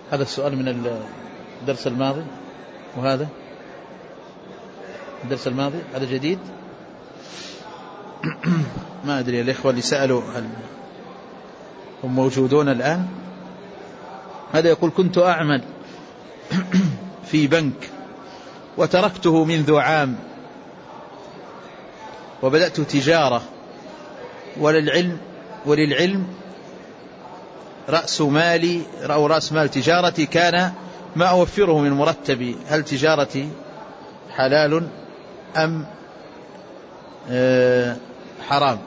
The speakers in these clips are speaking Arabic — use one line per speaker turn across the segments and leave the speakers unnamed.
هذا السؤال من الدرس الماضي، وهذا الدرس الماضي هذا جديد. ما أدري الإخوة اللي سألوا هل هم موجودون الآن. هذا يقول: كنت أعمل في بنك وتركته منذ عام وبدأت تجارة، وللعلم رأس مال تجارتي كان ما أوفره من مرتبي، هل تجارتي حلال أم حرام؟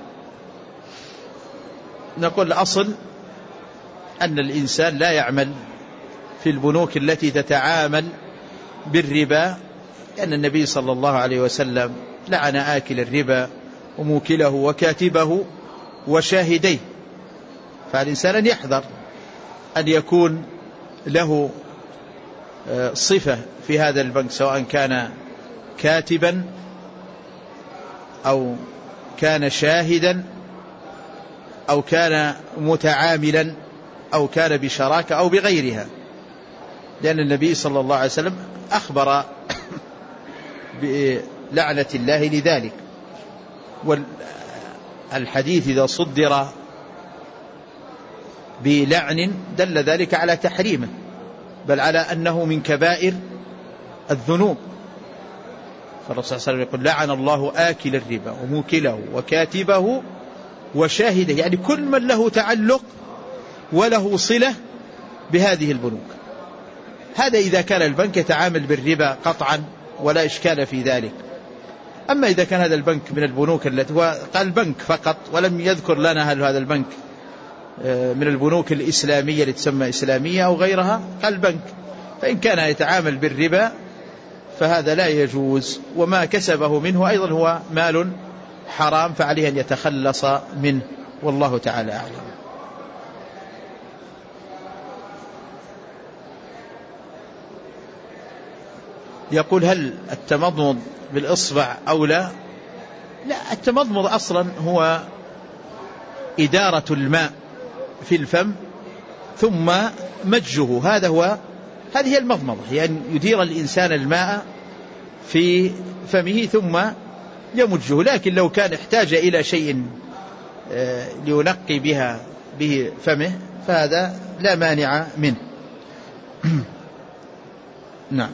نقول الأصل أن الإنسان لا يعمل في البنوك التي تتعامل بالربا، لأن النبي صلى الله عليه وسلم لعن آكل الربا وموكله وكاتبه وشاهديه. فالإنسان أن يحذر أن يكون له صفة في هذا البنك، سواء كان كاتبا أو كان شاهدا أو كان متعاملا أو كان بشراكة أو بغيرها، لأن النبي صلى الله عليه وسلم أخبر بلعنة الله لذلك. والحديث إذا صدر بلعن دل ذلك على تحريمه، بل على أنه من كبائر الذنوب. فالرسول صلى الله عليه وسلم يقول: لعن الله آكل الربا وموكله وكاتبه وشاهده، يعني كل من له تعلق وله صلة بهذه البنوك. هذا إذا كان البنك يتعامل بالربا قطعا ولا إشكال في ذلك. أما إذا كان هذا البنك من البنوك التي هو قال بنك فقط ولم يذكر لنا هل هذا البنك من البنوك الإسلامية اللي تسمى إسلامية أو غيرها، قال بنك، فإن كان يتعامل بالربا فهذا لا يجوز، وما كسبه منه أيضا هو مال حرام، فعليه أن يتخلص منه، والله تعالى أعلم. يقول: هل التمضمض بالإصبع أو لا؟ لا، التمضمض أصلا هو إدارة الماء في الفم ثم مجه، هذه هي المضمضة، هي أن يدير الإنسان الماء في فمه ثم يمجه. لكن لو كان احتاج إلى شيء لينقي به فمه فهذا لا مانع منه. نعم.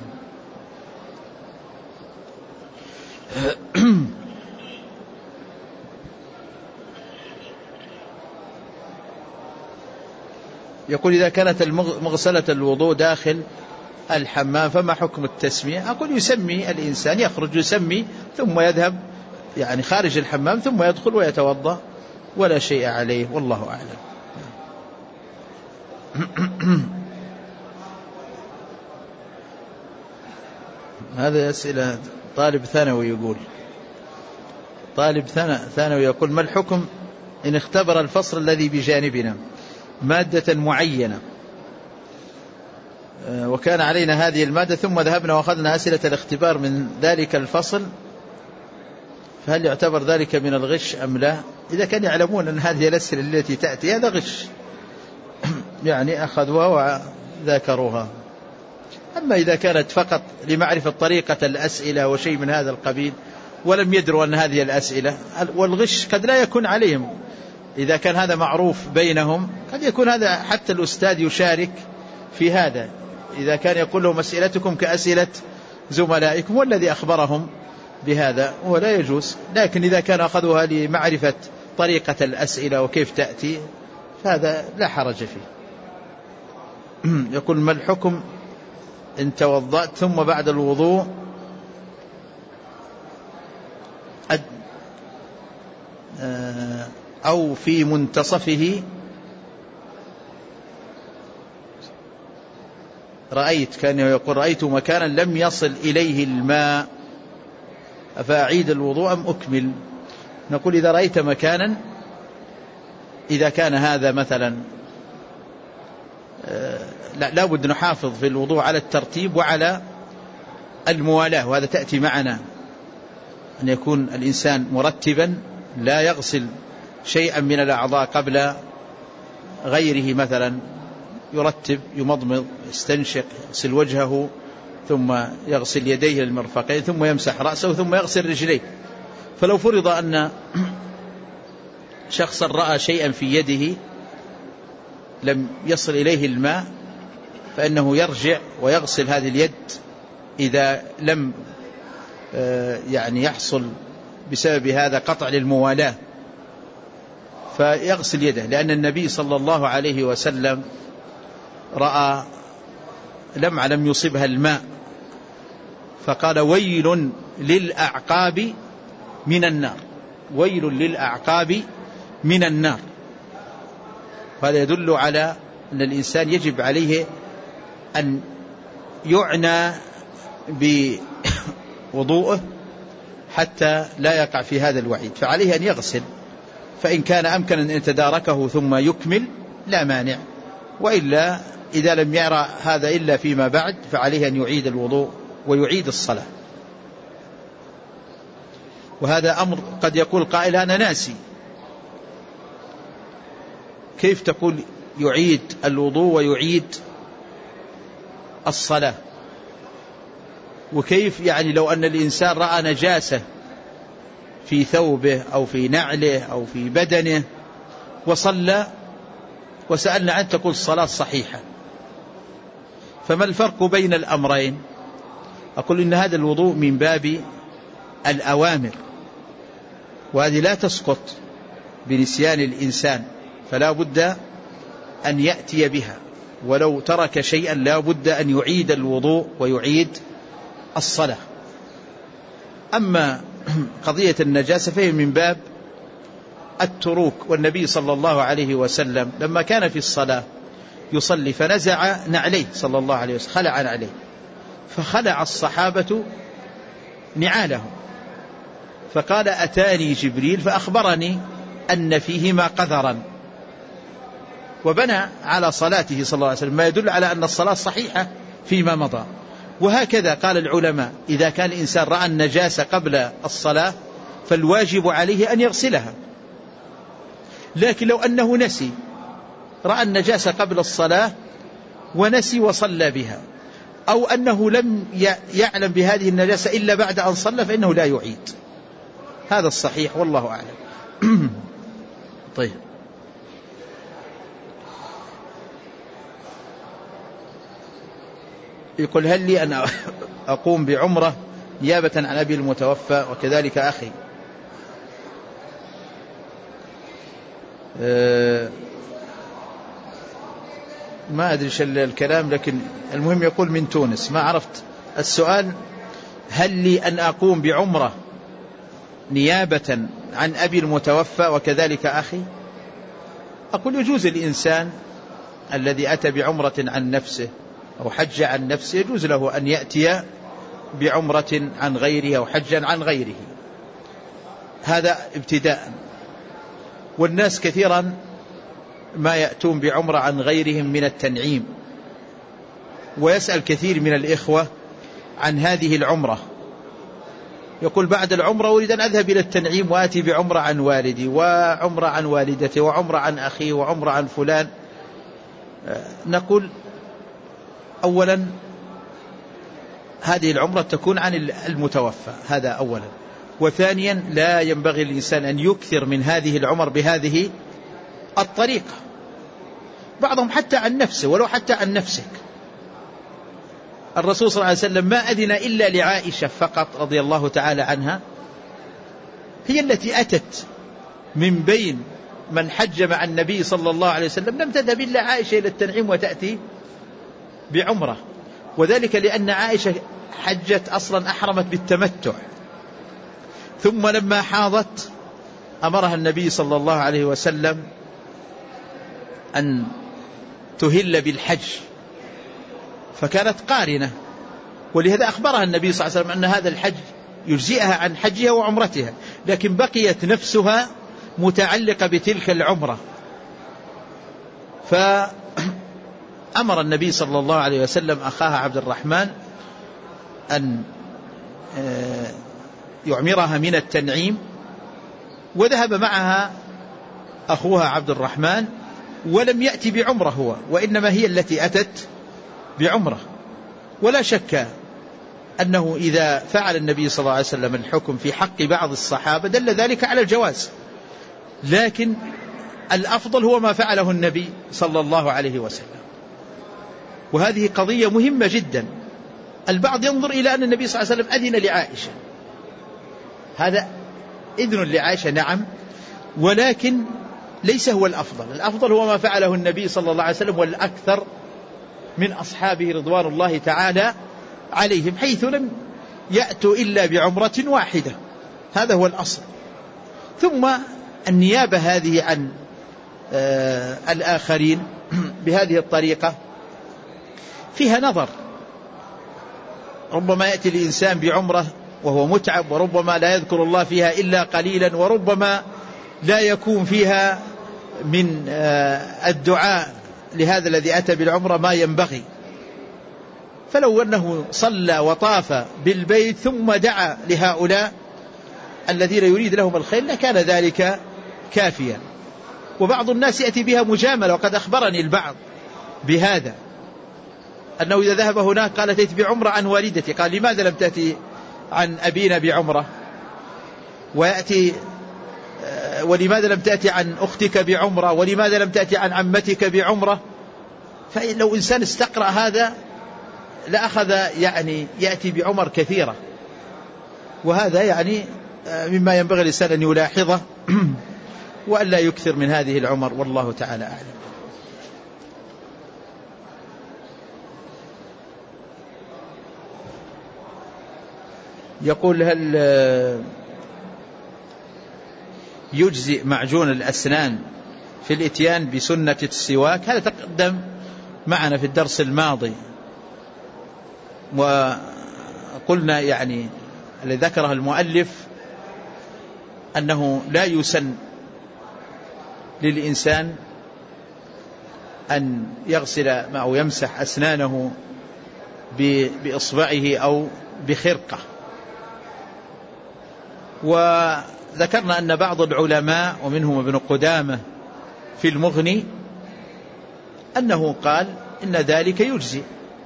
يقول: إذا كانت مغسلة الوضوء داخل الحمام فما حكم التسمية؟ أقول: يسمي الإنسان، يخرج يسمي ثم يذهب يعني خارج الحمام ثم يدخل ويتوضأ ولا شيء عليه، والله أعلم. هذا أسئلة طالب ثانوي. يقول طالب ثانوي يقول: ما الحكم إن اختبر الفصل الذي بجانبنا مادة معينة وكان علينا هذه المادة ثم ذهبنا وأخذنا أسئلة الاختبار من ذلك الفصل، فهل يعتبر ذلك من الغش أم لا؟ إذا كان يعلمون أن هذه الأسئلة التي تأتي هذا غش يعني أخذوها وذاكروها. أما إذا كانت فقط لمعرفة طريقة الأسئلة وشيء من هذا القبيل ولم يدروا أن هذه الأسئلة، والغش قد لا يكون عليهم، إذا كان هذا معروف بينهم قد يكون هذا حتى الأستاذ يشارك في هذا، إذا كان يقول لهم أسئلتكم كأسئلة زملائكم والذي أخبرهم بهذا ولا يجوز. لكن إذا كان أخذوها لمعرفة طريقة الأسئلة وكيف تأتي فهذا لا حرج فيه. يقول: ما الحكم إن توضأت ثم بعد الوضوء أو في منتصفه كان يقول: رأيت مكانا لم يصل إليه الماء فأعيد الوضوء أم أكمل؟ نقول: إذا رأيت مكانا، إذا كان هذا مثلا لا بد نحافظ في الوضوء على الترتيب وعلى الموالاة، وهذا تأتي معنا أن يكون الإنسان مرتبا لا يغسل شيئا من الأعضاء قبل غيره مثلا يرتب، يمضمض، يستنشق، يغسل وجهه، ثم يغسل يديه للمرفقين، ثم يمسح رأسه، ثم يغسل رجليه. فلو فرض أن شخصا رأى شيئا في يده لم يصل إليه الماء، فإنه يرجع ويغسل هذه اليد إذا لم يعني يحصل بسبب هذا قطع للموالاة، فيغسل يده. لأن النبي صلى الله عليه وسلم رأى لمعة لم يصبها الماء فقال: ويل للأعقاب من النار، ويل للأعقاب من النار. وهذا يدل على أن الإنسان يجب عليه أن يعنى بوضوءه حتى لا يقع في هذا الوعيد، فعليه أن يغسل، فإن كان أمكن أن يتداركه ثم يكمل لا مانع، وإلا إذا لم يرى هذا إلا فيما بعد فعليه أن يعيد الوضوء ويعيد الصلاة. وهذا أمر قد يقول قائل: أنا ناسي، كيف تقول يعيد الوضوء ويعيد الصلاة؟ وكيف يعني لو أن الإنسان رأى نجاسة في ثوبه أو في نعله أو في بدنه وصلى وسألنا عنه تقول الصلاة صحيحة، فما الفرق بين الأمرين؟ أقول إن هذا الوضوء من باب الأوامر، وهذه لا تسقط بنسيان الإنسان، فلا بد أن يأتي بها، ولو ترك شيئا لا بد أن يعيد الوضوء ويعيد الصلاة. أما قضية النجاسة فهي من باب التروك، والنبي صلى الله عليه وسلم لما كان في الصلاة يصلي فنزع نعليه صلى الله عليه وسلم، خلع نعليه، فخلع الصحابة نعالهم، فقال: أتاني جبريل فأخبرني أن فيهما قذرا، وبنى على صلاته صلى الله عليه وسلم، ما يدل على أن الصلاة صحيحة فيما مضى. وهكذا قال العلماء: إذا كان الإنسان رأى النجاسة قبل الصلاة فالواجب عليه أن يغسلها، لكن لو أنه نسي، رأى النجاسة قبل الصلاة ونسي وصلى بها، أو أنه لم يعلم بهذه النجاسة إلا بعد أن صلى، فإنه لا يعيد. هذا الصحيح والله أعلم. طيب، يقول: هل لي أن أقوم بعمرة نيابة عن أبي المتوفى وكذلك أخي؟ ما أدري شو الكلام، لكن المهم يقول من تونس، ما عرفت السؤال. هل لي أن أقوم بعمرة نيابة عن أبي المتوفى وكذلك أخي؟ أقول: يجوز الإنسان الذي أتى بعمرة عن نفسه أو حج عن نفسه يجوز له أن يأتي بعمرة عن غيره أو حجا عن غيره، هذا ابتداء. والناس كثيرا ما يأتون بعمرة عن غيرهم من التنعيم، ويسأل كثير من الإخوة عن هذه العمرة، يقول: بعد العمرة أريد أن أذهب إلى التنعيم وآتي بعمرة عن والدي وعمرة عن والدتي وعمرة عن أخي وعمرة عن فلان. نقول: أولا هذه العمرة تكون عن المتوفى، هذا أولا. وثانيا لا ينبغي للإنسان أن يكثر من هذه العمر بهذه الطريقة، بعضهم حتى عن نفسه، ولو حتى عن نفسك. الرسول صلى الله عليه وسلم ما أذن إلا لعائشة فقط رضي الله تعالى عنها، هي التي أتت من بين من حج مع النبي صلى الله عليه وسلم، لم تذهب إلا عائشة إلى التنعيم وتأتي بعمرة، وذلك لأن عائشة حجت أصلا أحرمت بالتمتع، ثم لما حاضت أمرها النبي صلى الله عليه وسلم أن تهل بالحج، فكانت قارنة، ولهذا أخبرها النبي صلى الله عليه وسلم أن هذا الحج يجزئها عن حجها وعمرتها، لكن بقيت نفسها متعلقة بتلك العمرة. فأمر النبي صلى الله عليه وسلم أخاها عبد الرحمن أن يعمرها من التنعيم، وذهب معها أخوها عبد الرحمن ولم يأتي بعمره هو، وإنما هي التي أتت بعمره. ولا شك أنه إذا فعل النبي صلى الله عليه وسلم الحكم في حق بعض الصحابة دل ذلك على الجواز، لكن الأفضل هو ما فعله النبي صلى الله عليه وسلم. وهذه قضية مهمة جدا. البعض ينظر إلى أن النبي صلى الله عليه وسلم أذن لعائشة، هذا إذن لعائشة نعم، ولكن ليس هو الأفضل. الأفضل هو ما فعله النبي صلى الله عليه وسلم والأكثر من أصحابه رضوان الله تعالى عليهم، حيث لم يأتوا إلا بعمرة واحدة، هذا هو الأصل. ثم النيابة هذه عن الآخرين بهذه الطريقة فيها نظر. ربما يأتي الإنسان بعمرة وهو متعب، وربما لا يذكر الله فيها إلا قليلا، وربما لا يكون فيها من الدعاء لهذا الذي أتى بالعمرة ما ينبغي. فلو أنه صلى وطاف بالبيت ثم دعا لهؤلاء الذين يريد لهم الخير لكان ذلك كافيا. وبعض الناس يأتي بها مجاملة، وقد أخبرني البعض بهذا، أنه إذا ذهب هناك قال أتيت بعمرة عن والدتي، قال لماذا لم تأتي عن أبينا بعمرة؟ ويأتي ولماذا لم تأتي عن أختك بعمرة؟ ولماذا لم تأتي عن عمتك بعمرة؟ فلو إنسان استقرأ هذا لأخذ يعني يأتي بعمر كثيرة، وهذا يعني مما ينبغي الإنسان أن يلاحظه وأن لا يكثر من هذه العمر، والله تعالى أعلم. يقول هل يجزئ معجون الأسنان في الإتيان بسنة السواك؟ هذا تقدم معنا في الدرس الماضي، وقلنا يعني الذي ذكره المؤلف أنه لا يسن للإنسان أن يغسل أو يمسح أسنانه بإصبعه أو بخرقة. وذكرنا أن بعض العلماء ومنهم ابن قدامة في المغني أنه قال إن ذلك يجزي،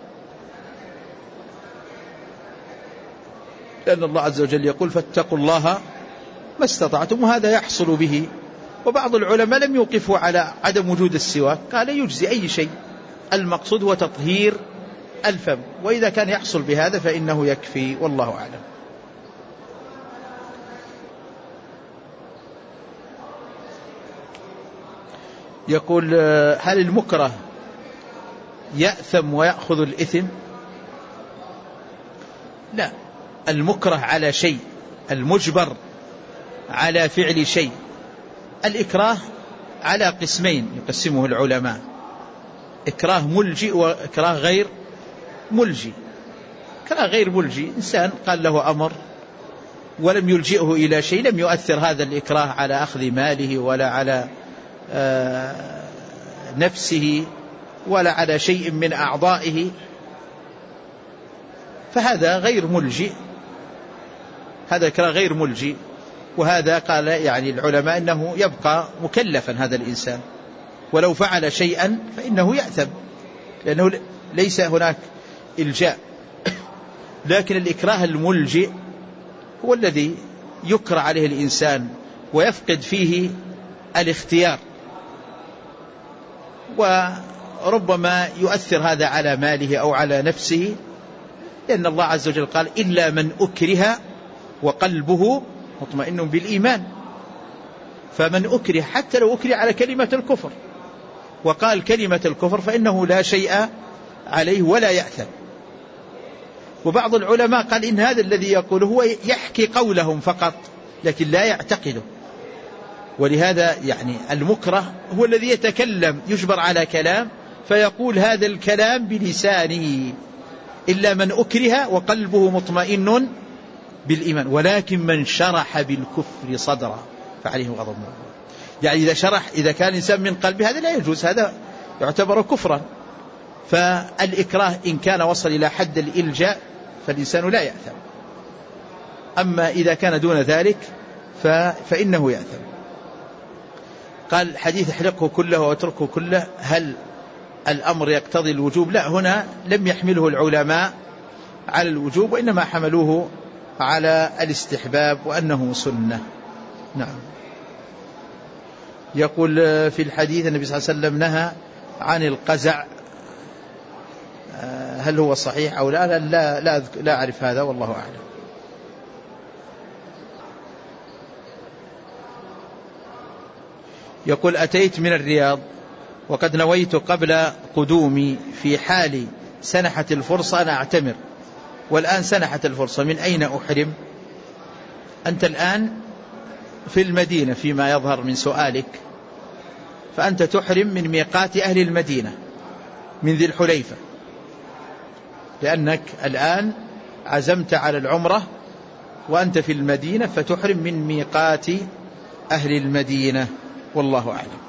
لأن الله عز وجل يقول فاتقوا الله ما استطعتم، وهذا يحصل به. وبعض العلماء لم يوقفوا على عدم وجود السواك، قال يجزي أي شيء، المقصود هو تطهير الفم، وإذا كان يحصل بهذا فإنه يكفي، والله أعلم. يقول هل المكره يأثم ويأخذ الإثم؟ لا، المكره على شيء، المجبر على فعل شيء. الإكراه على قسمين يقسمه العلماء: إكراه ملجئ وإكراه غير ملجئ. إكراه غير ملجئ إنسان قال له أمر ولم يلجئه إلى شيء، لم يؤثر هذا الإكراه على أخذ ماله ولا على نفسه ولا على شيء من أعضائه، فهذا غير ملجئ، هذا إكراه غير ملجئ. وهذا قال يعني العلماء أنه يبقى مكلفا هذا الإنسان، ولو فعل شيئا فإنه يأثم، لأنه ليس هناك إلجاء. لكن الإكراه الملجئ هو الذي يكره عليه الإنسان ويفقد فيه الاختيار، وربما يؤثر هذا على ماله أو على نفسه، لأن الله عز وجل قال إلا من أكره وقلبه مطمئن بالإيمان. فمن أكره حتى لو أكره على كلمة الكفر وقال كلمة الكفر فإنه لا شيء عليه ولا يأثم. وبعض العلماء قال إن هذا الذي يقول هو يحكي قولهم فقط لكن لا يعتقده، ولهذا يعني المكره هو الذي يتكلم، يجبر على كلام فيقول هذا الكلام بلسانه، إلا من أكره وقلبه مطمئن بالإيمان، ولكن من شرح بالكفر صدرا فعليه غضب من الله. يعني إذا شرح، إذا كان إنسان من قلبه هذا لا يجوز، هذا يعتبر كفرا. فالإكراه إن كان وصل إلى حد الإلجاء فالإنسان لا يأثم، أما إذا كان دون ذلك فإنه يأثم. قال حديث احلقه كله واتركه كله هل الأمر يقتضي الوجوب؟ لا، هنا لم يحمله العلماء على الوجوب، وإنما حملوه على الاستحباب وأنه سنة. نعم. يقول في الحديث النبي صلى الله عليه وسلم نهى عن القزع، هل هو صحيح أو لا؟ لا أعرف هذا والله أعلم. يقول أتيت من الرياض وقد نويت قبل قدومي في حال سنحت الفرصة أن أعتمر، والآن سنحت الفرصة، من أين أحرم؟ أنت الآن في المدينة فيما يظهر من سؤالك، فأنت تحرم من ميقات أهل المدينة من ذي الحليفة، لأنك الآن عزمت على العمرة وأنت في المدينة، فتحرم من ميقات أهل المدينة، والله أعلم.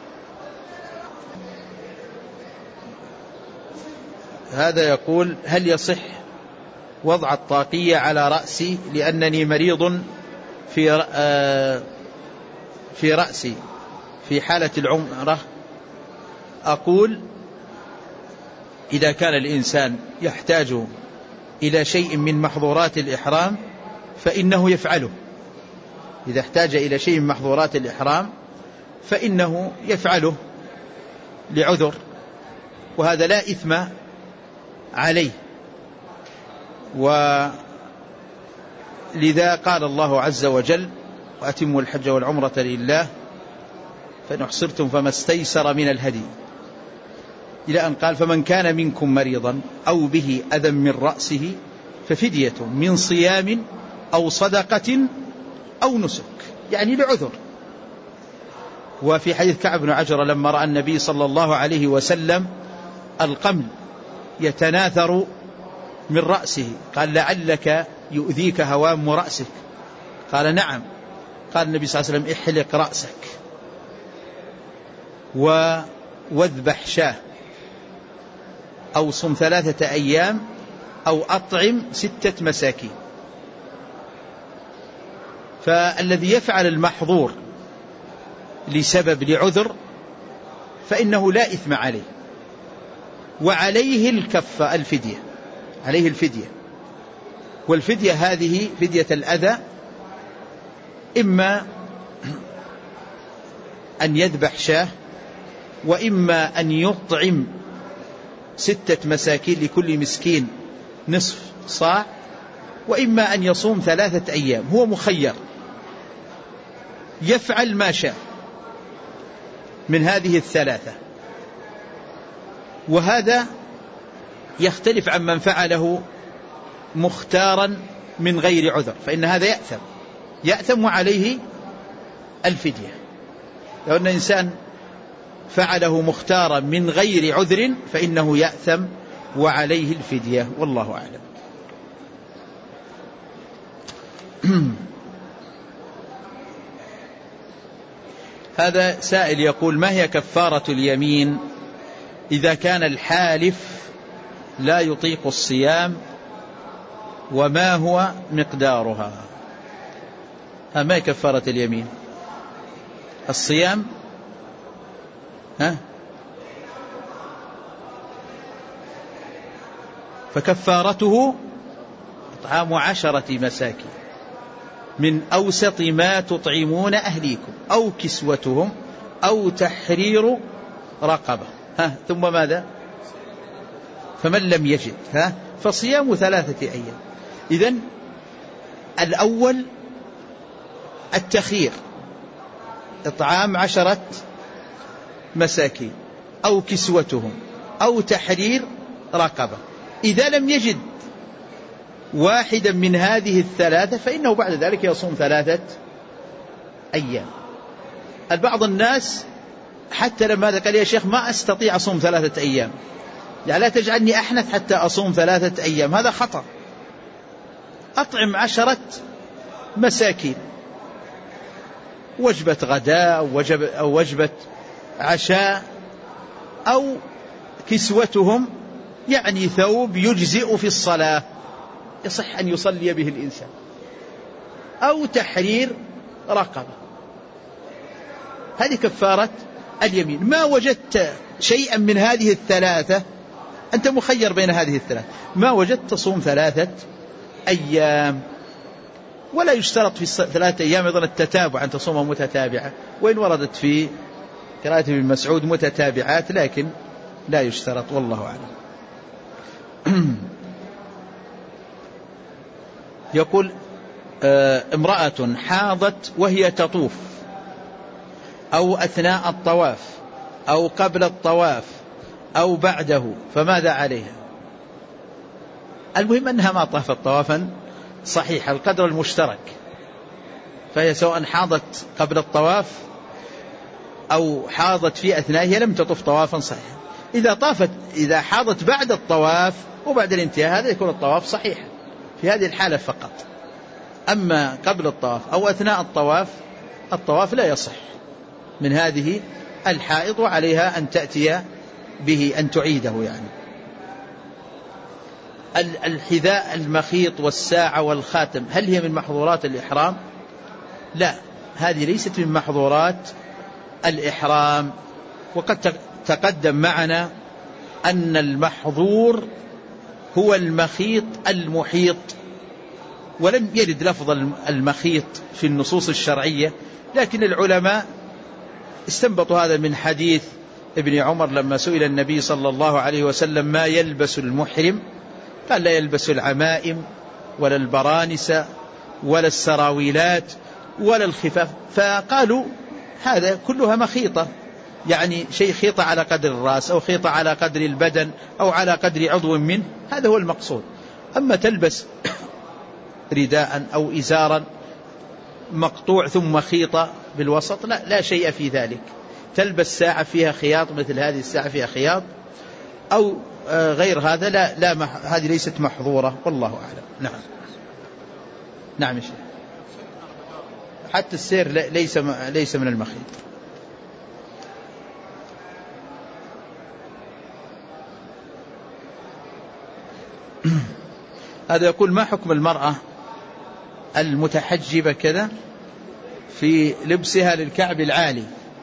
هذا يقول هل يصح وضع الطاقية على رأسي لأنني مريض في رأسي في حالة العمرة؟ أقول إذا كان الإنسان يحتاج إلى شيء من محظورات الإحرام فإنه يفعله، إذا احتاج إلى شيء من محظورات الإحرام فإنه يفعله لعذر، وهذا لا إثم عليه. ولذا قال الله عز وجل وأتموا الحج والعمرة لله فإن أحصرتم فما استيسر من الهدي، إلى أن قال فمن كان منكم مريضا أو به أذى من رأسه ففدية من صيام أو صدقة أو نسك، يعني لعذر. وفي حديث كعب بن عجرة لما رأى النبي صلى الله عليه وسلم القمل يتناثر من رأسه قال لعلك يؤذيك هوام رأسك، قال نعم. قال النبي صلى الله عليه وسلم احلق رأسك واذبح شاه أو صم 3 أيام أو أطعم 6 مساكين. فالذي يفعل المحظور لسبب لعذر فإنه لا إثم عليه، وعليه الكفة الفدية، عليه الفدية. والفدية هذه فدية الأذى، إما أن يذبح شاه، وإما أن يطعم 6 مساكين لكل مسكين نصف صاع، وإما أن يصوم 3 أيام. هو مخير يفعل ما شاء من هذه ال3، وهذا يختلف عن من فعله مختارا من غير عذر، فإن هذا يأثم وعليه الفدية. لو أن إنسان فعله مختارا من غير عذر فإنه يأثم وعليه الفدية، والله أعلم. هذا سائل يقول ما هي كفارة اليمين إذا كان الحالف لا يطيق الصيام، وما هو مقدارها؟ ما هي كفارة اليمين؟ الصيام، فكفارته إطعام 10 مساكين من أوسط ما تطعمون أهليكم أو كسوتهم أو تحرير رقبة. ثم ماذا؟ فمن لم يجد فصيام 3 أيام. إذن الأول التخيير، إطعام 10 مساكين أو كسوتهم أو تحرير رقبة. إذا لم يجد واحدا من هذه ال3 فإنه بعد ذلك يصوم 3 أيام. البعض الناس حتى لما قال يا شيخ ما أستطيع أصوم 3 أيام، يعني لا تجعلني أحنث حتى أصوم 3 أيام، هذا خطأ. أطعم 10 مساكين، وجبة غداء أو وجبة عشاء، أو كسوتهم يعني ثوب يجزئ في الصلاة يصح أن يصلي به الإنسان، أو تحرير رقبة. هذه كفارة اليمين. ما وجدت شيئا من هذه الثلاثة أنت مخير بين هذه الثلاثة، ما وجدت تصوم 3 أيام، ولا يشترط في 3 أيام أيضا التتابع أن تصوم متتابعة، وإن وردت في قراءة ابن مسعود متتابعات لكن لا يشترط، والله أعلم. يقول امرأة حاضت وهي تطوف أو أثناء الطواف أو قبل الطواف أو بعده فماذا عليها؟ المهم أنها ما طافت طوافا صحيح القدر المشترك، فهي سواء حاضت قبل الطواف أو حاضت في أثنائه لم تطف طوافا صحيحا. إذا حاضت بعد الطواف وبعد الانتهاء هذا يكون الطواف صحيحا في هذه الحالة فقط. أما قبل الطواف أو أثناء الطواف لا يصح من هذه الحائض، وعليها أن تأتي به أن تعيده. يعني الحذاء المخيط والساعة والخاتم هل هي من محظورات الإحرام؟ لا، هذه ليست من محظورات الإحرام. وقد تقدم معنا أن المحظور هو المخيط المحيط، ولم يرد لفظ المخيط في النصوص الشرعية، لكن العلماء استنبطوا هذا من حديث ابن عمر لما سئل النبي صلى الله عليه وسلم ما يلبس المحرم، قال لا يلبس العمائم ولا البرانس ولا السراويلات ولا الخفاف، فقالوا هذا كلها مخيطة، يعني شيء خيطة على قدر الرأس أو خيطة على قدر البدن أو على قدر عضو منه، هذا هو المقصود. أما تلبس رداء أو إزارا مقطوع ثم خيطة بالوسط لا شيء في ذلك. تلبس ساعة فيها خياط مثل هذه الساعة فيها خياط أو غير هذا لا هذه ليست محظورة، والله أعلم. نعم يا شيخ، حتى السير ليس من المخيط. هذا يقول ما حكم المرأة المتحجبة كذا في لبسها للكعب العالي؟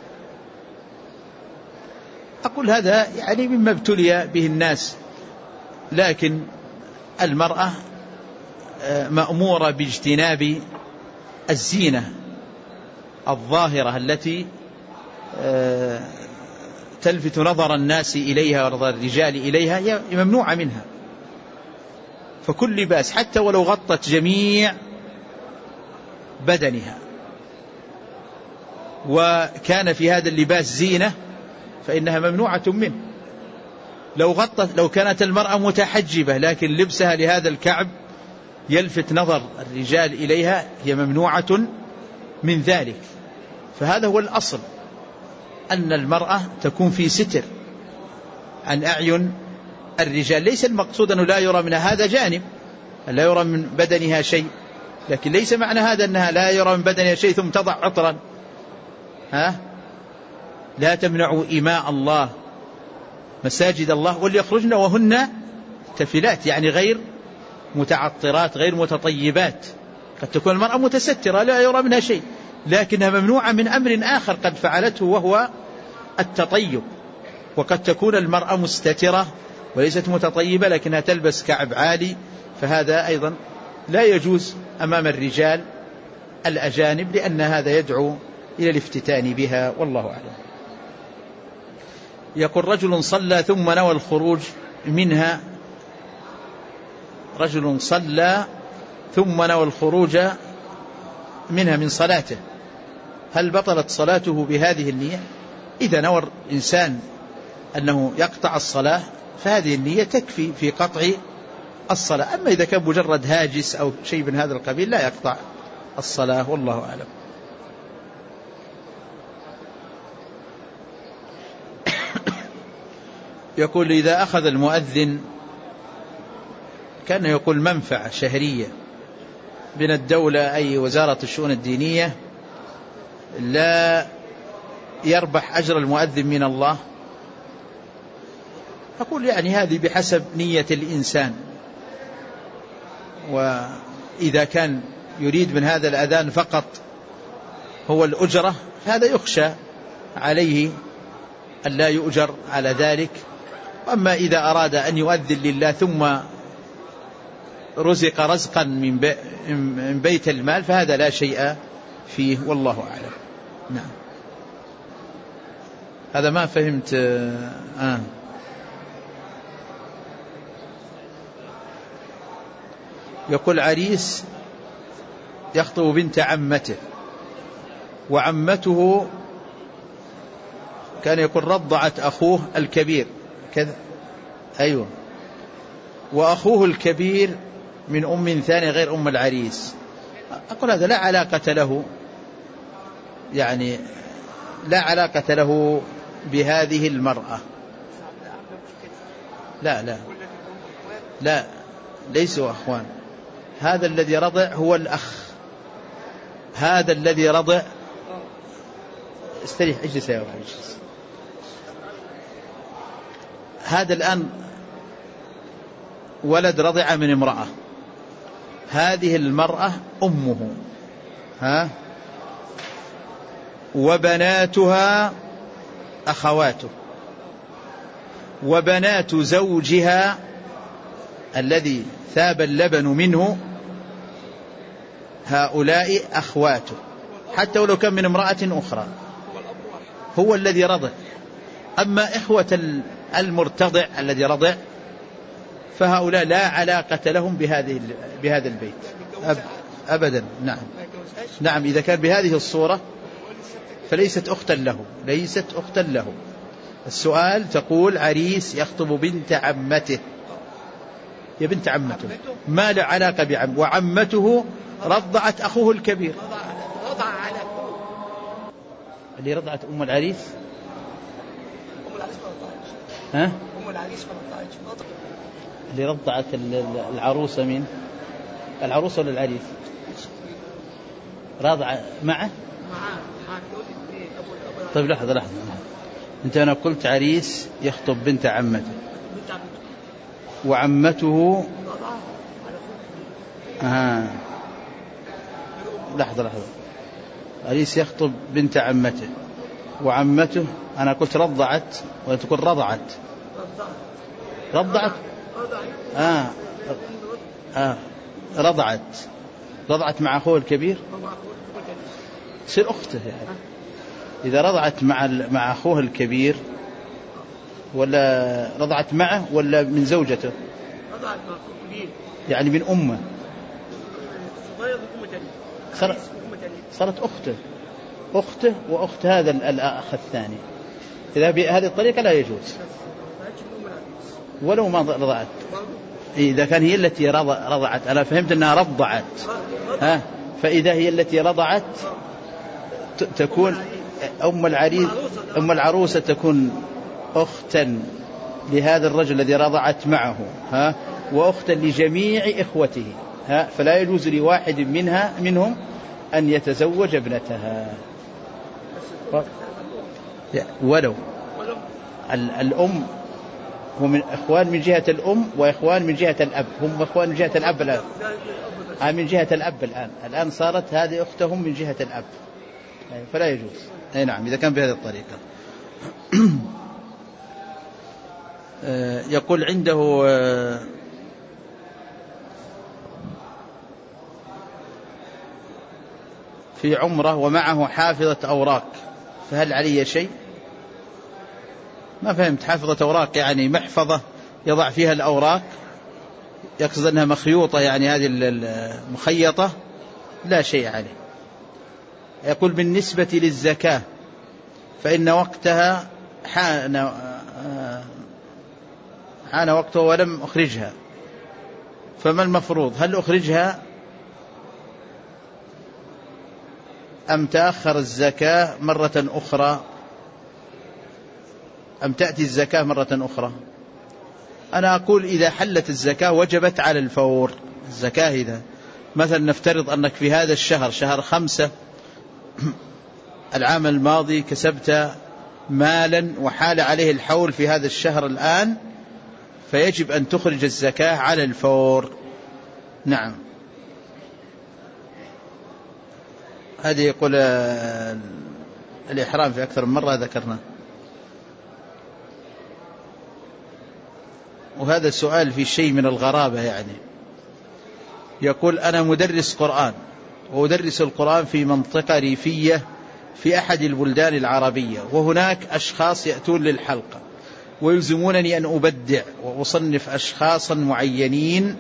أقول هذا يعني مما ابتلي به الناس، لكن المرأة مأمورة باجتناب الزينة الظاهرة التي تلفت نظر الناس إليها ونظر الرجال إليها، هي ممنوعة منها. فكل لباس حتى ولو غطت جميع بدنها وكان في هذا اللباس زينة فإنها ممنوعة منه. لو كانت المرأة متحجبة لكن لبسها لهذا الكعب يلفت نظر الرجال إليها هي ممنوعة من ذلك. فهذا هو الأصل، أن المرأة تكون في ستر عن أعين الرجال. ليس المقصود أنه لا يرى منها، هذا جانب لا يرى من بدنها شيء، لكن ليس معنى هذا أنها لا يرى من بدنها شيء ثم تضع عطرا. لا تمنعوا إماء الله مساجد الله وليخرجن وهن تفلات، يعني غير متعطرات غير متطيبات. قد تكون المرأة متسترة لا يرى منها شيء، لكنها ممنوعة من أمر آخر قد فعلته وهو التطيب. وقد تكون المرأة مستترة وليست متطيبة لكنها تلبس كعب عالي، فهذا أيضا لا يجوز أمام الرجال الأجانب، لأن هذا يدعو إلى الافتتان بها، والله أعلم. يقول رجل صلى ثم نوى الخروج منها، رجل صلى ثم نوى الخروج منها من صلاته، هل بطلت صلاته بهذه النية؟ إذا نوى الإنسان أنه يقطع الصلاة فهذه النية تكفي في قطع الصلاة. أما إذا كان مجرد هاجس أو شيء من هذا القبيل لا يقطع الصلاة، والله أعلم. يقول إذا أخذ المؤذن كان يقول منفعة شهرية من الدولة أي وزارة الشؤون الدينية لا يربح أجر المؤذن من الله، أقول يعني هذه بحسب نية الإنسان، وإذا كان يريد من هذا الأذان فقط هو الأجرة فهذا يخشى عليه أن لا يؤجر على ذلك. أما إذا أراد أن يؤذن لله ثم رزق رزقا من بيت المال فهذا لا شيء فيه، والله أعلم. نعم. هذا ما فهمت. يقول عريس يخطب بنت عمته، وعمته كان يقول رضعت أخوه الكبير كذا، أيوة، وأخوه الكبير من أم ثانية غير أم العريس. أقول هذا لا علاقة له، يعني لا علاقة له بهذه المرأة. لا لا لا، ليسوا أخوان. هذا الذي رضع هو الأخ، هذا الذي رضع. استريح، اجلس يا أخي، اجلس. هذا الآن ولد رضع من امرأة، هذه المرأة أمه، وبناتها أخواته، وبنات زوجها الذي ثاب اللبن منه هؤلاء أخواته، حتى ولو كان من امرأة أخرى، هو الذي رضع. أما إخوة المرتضع الذي رضع فهؤلاء لا علاقة لهم بهذا البيت أبدا. نعم نعم، إذا كان بهذه الصورة فليست أختا له، ليست أختا له. السؤال تقول عريس يخطب بنت عمته، يا بنت عمته ما له علاقة بعم، وعمته رضعت أخوه الكبير.
رضع على
اللي رضعت أم العريس،
أم العريس ما رضعتش.
ها؟
أم العريس ما رضعتش.
اللي رضعت العروسة من العروسة ولا العريس؟ رضع معه. طيب لحظة، أنا قلت عريس يخطب بنت عمته، وعمته لحظة، عريس يخطب بنت عمته، وعمته أنا قلت رضعت ولا تقول رضعت؟ رضعت مع أخوه الكبير، تصير أخته يعني. إذا رضعت مع أخوه الكبير، ولا رضعت معه ولا من زوجته؟
رضعت مع أخوه الكبير، يعني
من أمه، صارت أخته وأخت هذا الأخ الثاني. إذا بهذه الطريقة لا يجوز ولو ما رضعت. إذا كان هي التي رضعت، أنا فهمت أنها رضعت، فإذا هي التي رضعت تكون أم العروسة تكون أختا لهذا الرجل الذي رضعت معه، وأختا لجميع إخوته، فلا يجوز لواحد منهم أن يتزوج ابنتها. ولو الأم هم إخوان من جهة الأم وإخوان من جهة الأب، هم إخوان من جهة الأب الآن، من جهة الأب الآن صارت هذه أختهم من جهة الأب، فلا يجوز. أي نعم، إذا كان بهذه الطريقة. يقول عنده في عمره ومعه حافظة أوراق، فهل علي شيء؟ ما فهمت. حافظة أوراق يعني محفظة يضع فيها الأوراق، يقصد أنها مخيوطة، يعني هذه المخيطة لا شيء عليه. يقول بالنسبة للزكاة فإن وقتها حان وقتها ولم أخرجها، فما المفروض؟ هل أخرجها أم تأخر الزكاة مرة أخرى، أم تأتي الزكاة مرة أخرى؟ أنا أقول إذا حلت الزكاة وجبت على الفور. الزكاة إذا مثلا نفترض أنك في هذا الشهر، شهر 5 العام الماضي، كسبت مالا وحال عليه الحول في هذا الشهر الآن، فيجب أن تخرج الزكاة على الفور. نعم. هذه يقول الإحرام في أكثر من مرة ذكرنا. وهذا السؤال في شيء من الغرابة، يعني يقول: أنا مدرس قرآن وأدرس القرآن في منطقة ريفية في أحد البلدان العربية، وهناك أشخاص يأتون للحلقة ويلزمونني أن أبدع وأصنف أشخاصا معينين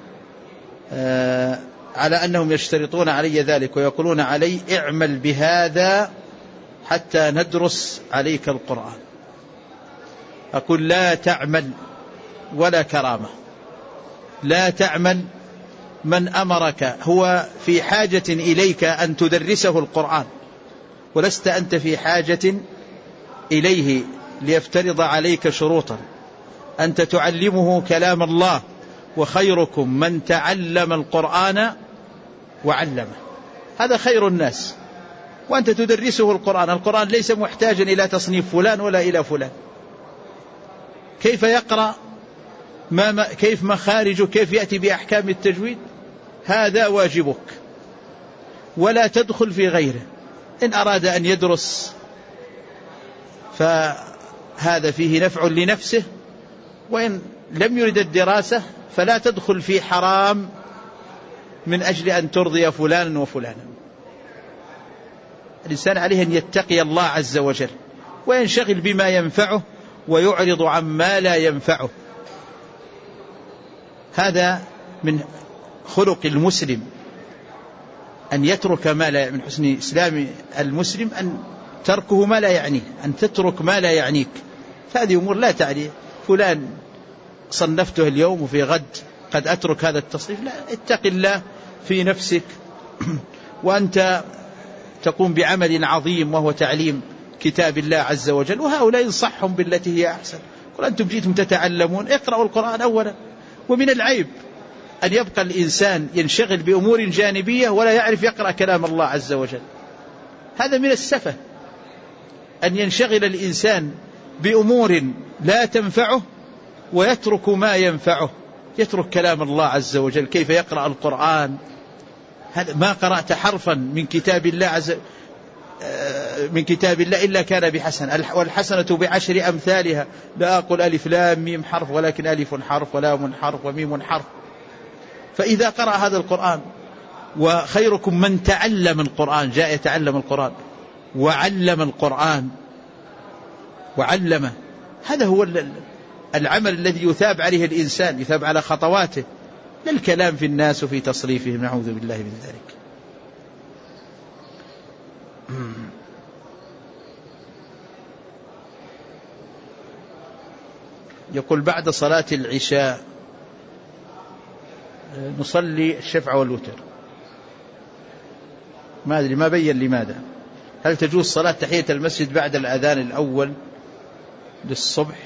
على أنهم يشترطون علي ذلك ويقولون علي: اعمل بهذا حتى ندرس عليك القرآن. أقول: لا تعمل ولا كرامة، لا تعمل. من أمرك هو في حاجة إليك أن تدرسه القرآن، ولست أنت في حاجة إليه ليفترض عليك شروطا. أنت تعلمه كلام الله، وخيركم من تعلم القرآن وعلمه. هذا خير الناس، وأنت تدرسه القرآن. القرآن ليس محتاجا إلى تصنيف فلان ولا إلى فلان. كيف يقرأ، كيف مخارجه، كيف يأتي بأحكام التجويد، هذا واجبك، ولا تدخل في غيره. إن أراد أن يدرس فهذا فيه نفع لنفسه، وإن لم يرد الدراسة فلا تدخل في حرام من أجل أن ترضي فلانا وفلانا. الإنسان عليه أن يتقي الله عز وجل وينشغل بما ينفعه ويعرض عما لا ينفعه. هذا من خلق المسلم، أن يترك ما لا، من حسن إسلام المسلم أن تركه ما لا يعنيه، أن تترك ما لا يعنيك. فهذه أمور لا تعني فلان صنفته اليوم وفي غد قد أترك هذا التصنيف. لا، اتق الله في نفسك وأنت تقوم بعمل عظيم وهو تعليم كتاب الله عز وجل. وهؤلاء ينصحهم بالتي هي أحسن. قل: أنتم جئتم تتعلمون، اقرأوا القرآن أولا. ومن العيب أن يبقى الإنسان ينشغل بأمور جانبية ولا يعرف يقرأ كلام الله عز وجل. هذا من السفة، أن ينشغل الإنسان بأمور لا تنفعه ويترك ما ينفعه، يترك كلام الله عز وجل. كيف يقرأ القرآن؟ هذا ما قرأت حرفا من كتاب الله من كتاب الله إلا كان بحسن، والحسنة بعشر أمثالها. لا أقول ألف لام ميم حرف، ولكن ألف حرف ولام حرف وميم حرف. فإذا قرأ هذا القرآن، وخيركم من تعلم القرآن، جاء يتعلم القرآن وعلم القرآن وعلمه. هذا هو العمل الذي يثاب عليه الإنسان، يثاب على خطواته، لا الكلام في الناس وفي تصريفهم. نعوذ بالله من ذلك. يقول: بعد صلاة العشاء نصلي الشفع والوتر. ما أدري، ما بين لماذا. هل تجوز صلاة تحية المسجد بعد الأذان الأول للصبح؟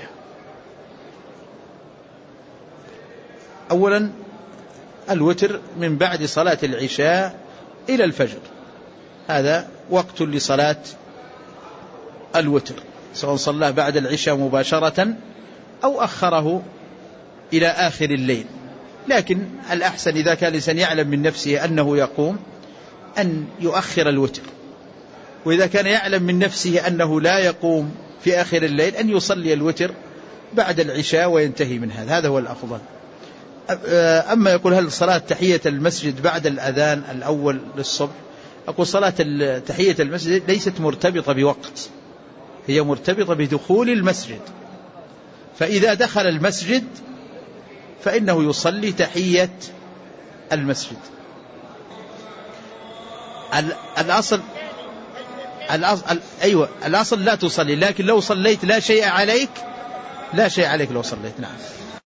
أولا، الوتر من بعد صلاة العشاء إلى الفجر، هذا وقت لصلاة الوتر، سواء صلاه بعد العشاء مباشرة أو أخره إلى آخر الليل. لكن الأحسن إذا كان الإنسان يعلم من نفسه أنه يقوم أن يؤخر الوتر، وإذا كان يعلم من نفسه أنه لا يقوم في آخر الليل أن يصلي الوتر بعد العشاء وينتهي من هذا هو الأفضل. أما يقول: هل صلاة تحية المسجد بعد الأذان الأول للصبح؟ أقول: صلاة تحية المسجد ليست مرتبطة بوقت، هي مرتبطة بدخول المسجد. فإذا دخل المسجد فإنه يصلي تحية المسجد. الأصل لا تصلي، لكن لو صليت لا شيء عليك، لا شيء عليك لو صليت. نعم.